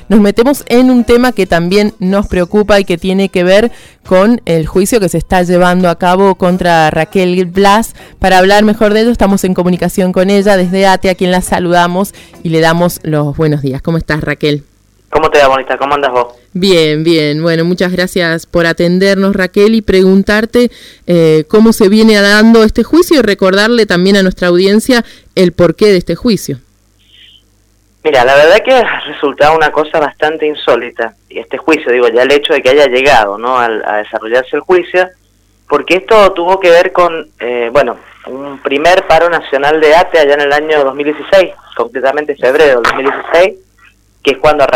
nos metemos en un tema que también nos preocupa y que tiene que ver con el juicio que se está llevando a cabo contra Raquel Blas. Para hablar mejor de ello, estamos en comunicación con ella desde ATE, a quien la saludamos y le damos los buenos días. ¿Cómo estás, Raquel? ¿Cómo te va, Bonita? ¿Cómo andas vos? Bien, bien. Bueno, muchas gracias por atendernos, Raquel, y preguntarte cómo se viene dando este juicio y recordarle también a nuestra audiencia el porqué de este juicio. Mira, la verdad que ha resultado una cosa bastante insólita, y este juicio, digo, ya el hecho de que haya llegado, ¿no?, a desarrollarse el juicio, porque esto tuvo que ver con, un primer paro nacional de ATE allá en el año 2016, concretamente febrero del 2016, que es cuando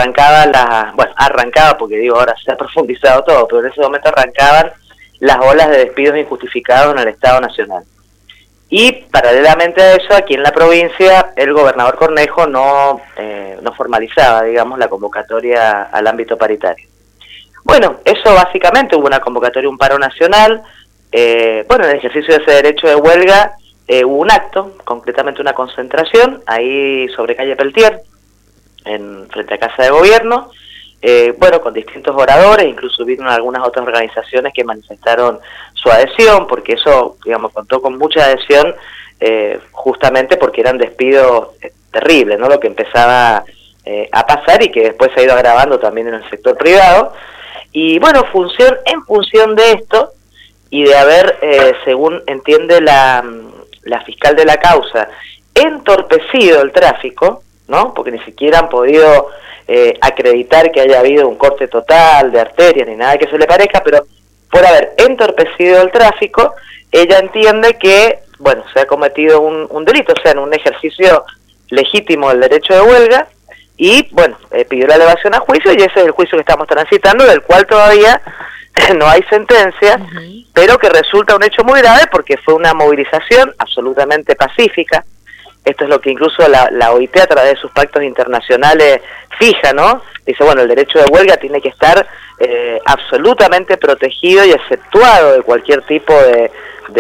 arrancaba, porque digo, ahora se ha profundizado todo, pero en ese momento arrancaban las olas de despidos injustificados en el Estado Nacional. Y paralelamente a eso, aquí en la provincia, el gobernador Cornejo no formalizaba, digamos, la convocatoria al ámbito paritario. Bueno, eso básicamente, hubo una convocatoria, un paro nacional, en el ejercicio de ese derecho de huelga hubo un acto, concretamente una concentración, ahí sobre calle Peltier, frente a Casa de Gobierno, con distintos oradores, incluso hubieron algunas otras organizaciones que manifestaron su adhesión, porque eso, digamos, contó con mucha adhesión, justamente porque eran despidos terribles, ¿no?, lo que empezaba a pasar y que después se ha ido agravando también en el sector privado. Y bueno, en función de esto y de haber, según entiende la fiscal de la causa, entorpecido el tráfico, ¿no?, porque ni siquiera han podido acreditar que haya habido un corte total de arterias ni nada que se le parezca, pero por haber entorpecido el tráfico, ella entiende que, se ha cometido un delito, o sea, en un ejercicio legítimo del derecho de huelga, y, pidió la elevación a juicio, y ese es el juicio que estamos transitando, del cual todavía no hay sentencia, pero que resulta un hecho muy grave porque fue una movilización absolutamente pacífica. Esto es lo que incluso la OIT, a través de sus pactos internacionales, fija, ¿no? Dice, el derecho de huelga tiene que estar absolutamente protegido y exceptuado de cualquier tipo de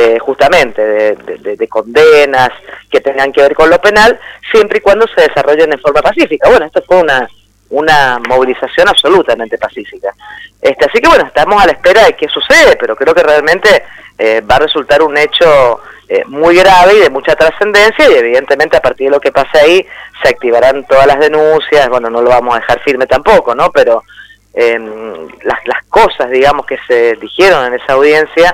condenas que tengan que ver con lo penal, siempre y cuando se desarrollen en forma pacífica. Esto fue una movilización absolutamente pacífica. Así que estamos a la espera de qué sucede, pero creo que realmente va a resultar un hecho muy grave y de mucha trascendencia, y evidentemente a partir de lo que pase ahí se activarán todas las denuncias. No lo vamos a dejar firme tampoco, ¿no?, pero las cosas, digamos, que se dijeron en esa audiencia,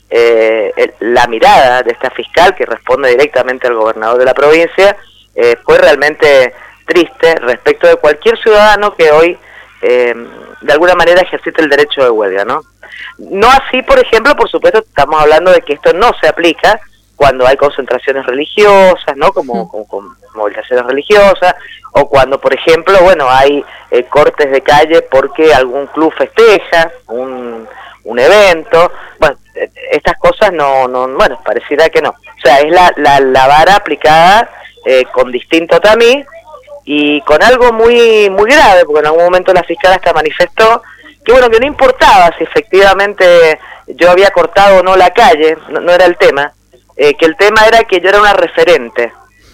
la mirada de esta fiscal, que responde directamente al gobernador de la provincia, fue realmente triste respecto de cualquier ciudadano que hoy de alguna manera ejercite el derecho de huelga, ¿no? No así, por ejemplo, por supuesto, estamos hablando de que esto no se aplica cuando hay concentraciones religiosas, ¿no?, como movilizaciones religiosas, o cuando, por ejemplo, hay cortes de calle porque algún club festeja un evento. Estas cosas pareciera que no. O sea, es la vara aplicada con distinto tamiz y con algo muy muy grave, porque en algún momento la fiscal hasta manifestó que que no importaba si efectivamente yo había cortado o no la calle, no era el tema, que el tema era que yo era una referente.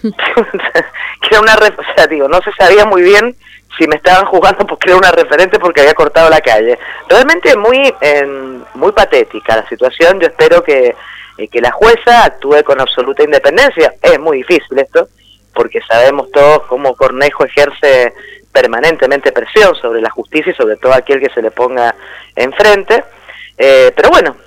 Que era no se sabía muy bien si me estaban juzgando porque era una referente porque había cortado la calle. Realmente muy patética la situación. Yo espero que la jueza actúe con absoluta independencia. Es muy difícil esto, porque sabemos todos cómo Cornejo ejerce permanentemente presión sobre la justicia y sobre todo aquel que se le ponga enfrente. Pero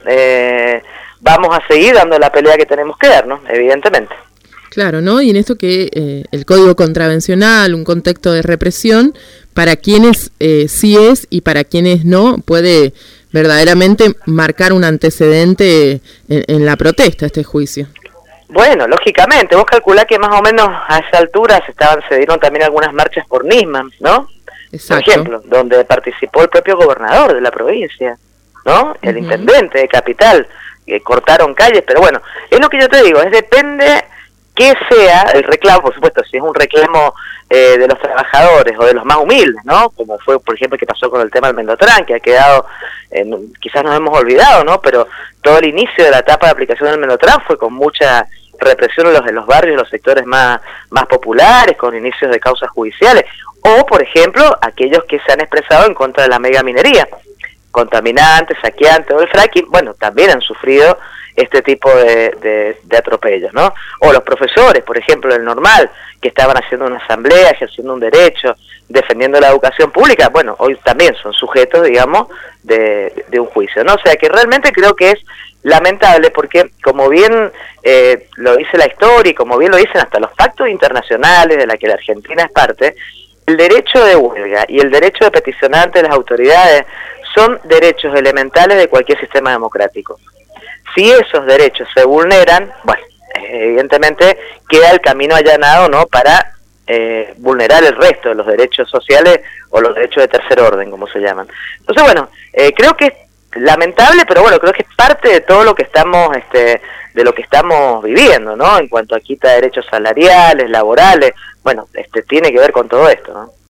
vamos a seguir dando la pelea que tenemos que dar, ¿no?, evidentemente. Claro, ¿no? Y en esto que el Código Contravencional, un contexto de represión, para quienes sí es y para quienes no, puede verdaderamente marcar un antecedente en la protesta, este juicio. Lógicamente, vos calculás que más o menos a esa altura se dieron también algunas marchas por Nisman, ¿no? Exacto. Por ejemplo, donde participó el propio gobernador de la provincia, ¿no? El intendente de Capital, que cortaron calles, pero es lo que yo te digo, depende que sea el reclamo, por supuesto, si es un reclamo de los trabajadores o de los más humildes, ¿no? Como fue, por ejemplo, que pasó con el tema del Mendotrán, que ha quedado, quizás nos hemos olvidado, ¿no? Pero todo el inicio de la etapa de aplicación del Mendotrán fue con mucha represión en los barrios, en los sectores más populares, con inicios de causas judiciales, o por ejemplo aquellos que se han expresado en contra de la megaminería, contaminantes, saqueantes o el fracking, bueno, también han sufrido este tipo de atropellos, ¿no? O los profesores, por ejemplo, del Normal, que estaban haciendo una asamblea, ejerciendo un derecho, defendiendo la educación pública, bueno, hoy también son sujetos, digamos, de un juicio, ¿no? O sea que realmente creo que es lamentable porque, como bien lo dice la historia y como bien lo dicen hasta los pactos internacionales de la que la Argentina es parte, el derecho de huelga y el derecho de peticionar ante las autoridades son derechos elementales de cualquier sistema democrático. Si esos derechos se vulneran, bueno, evidentemente queda el camino allanado, ¿no?, para vulnerar el resto de los derechos sociales o los derechos de tercer orden, como se llaman. Entonces, bueno, creo que es lamentable, pero bueno, creo que es parte de todo lo que estamos, de lo que estamos viviendo, ¿no?, en cuanto a quita de derechos salariales, laborales, bueno, tiene que ver con todo esto, ¿no?